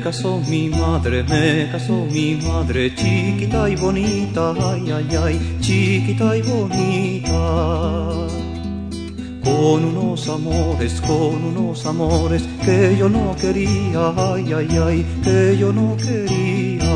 me casó mi madre, chiquita y bonita, ay, ay, ay, chiquita y bonita. Con unos amores que yo no quería, ay, ay, ay, que yo no quería.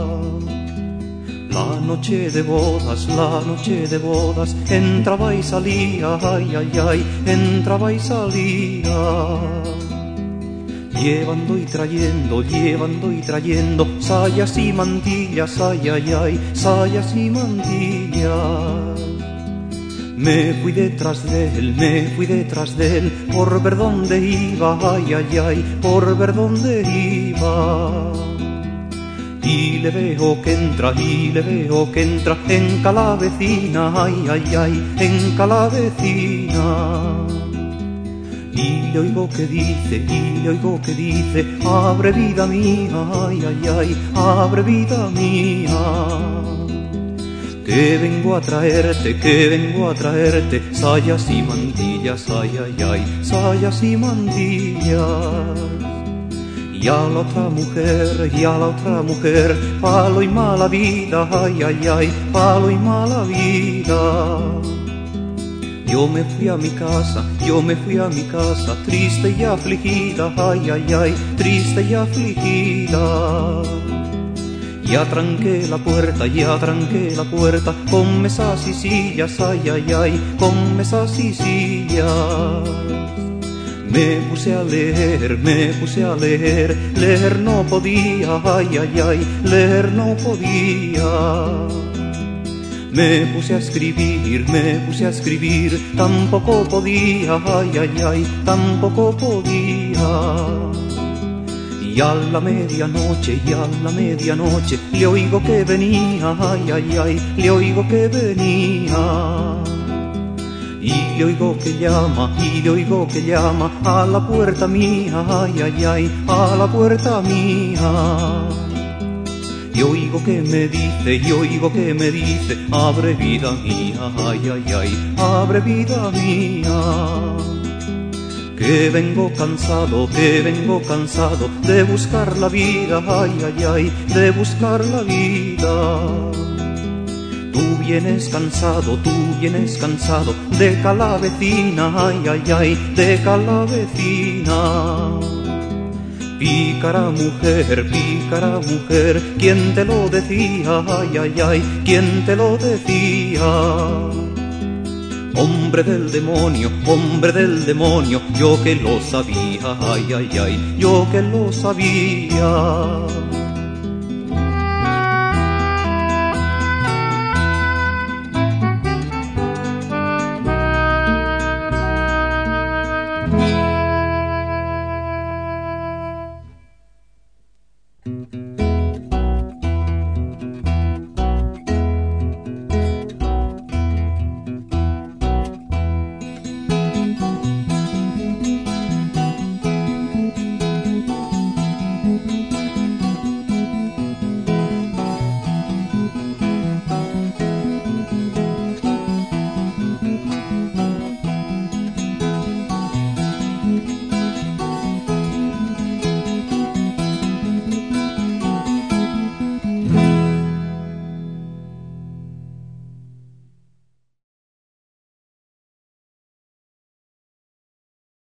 La noche de bodas, entraba y salía, ay, ay, ay, entraba y salía. Llevando y trayendo sayas y mantillas, ay, ay, ay, sayas y mantillas. Me fui detrás de él, por ver dónde iba, ay, ay, ay, por ver dónde iba. Y le veo que entra en Calavecina, ay, ay, ay, en Calavecina. Y le oigo que dice, abre vida mía, ay, ay, ay, abre vida mía. Que vengo a traerte, sayas y mantillas, ay, ay, ay, sayas y mantillas. Y a la otra mujer, palo y mala vida, ay, ay, ay, palo y mala vida. Yo me fui a mi casa, triste y afligida, ay, ay, ay, triste y afligida. Ya tranqué la puerta, con mesas y sillas, ay, ay, ay, con mesas y sillas. Me puse a leer, leer no podía, ay, ay, ay, leer no podía. Me puse a escribir, tampoco podía, ay, ay, ay, tampoco podía. Y a la medianoche, le oigo que venía, ay, ay, ay, le oigo que venía. Y le oigo que llama a la puerta mía, ay, ay, ay, a la puerta mía. Y oigo que me dice, abre vida mía, ay, ay, ay, abre vida mía. Que vengo cansado de buscar la vida, ay, ay, ay, de buscar la vida. Tú vienes cansado de Calavecina, ay, ay, ay, de Calavecina. Pícara mujer, ¿quién te lo decía? Ay, ay, ay, ¿quién te lo decía? Hombre del demonio, yo que lo sabía, ay, ay, ay, yo que lo sabía.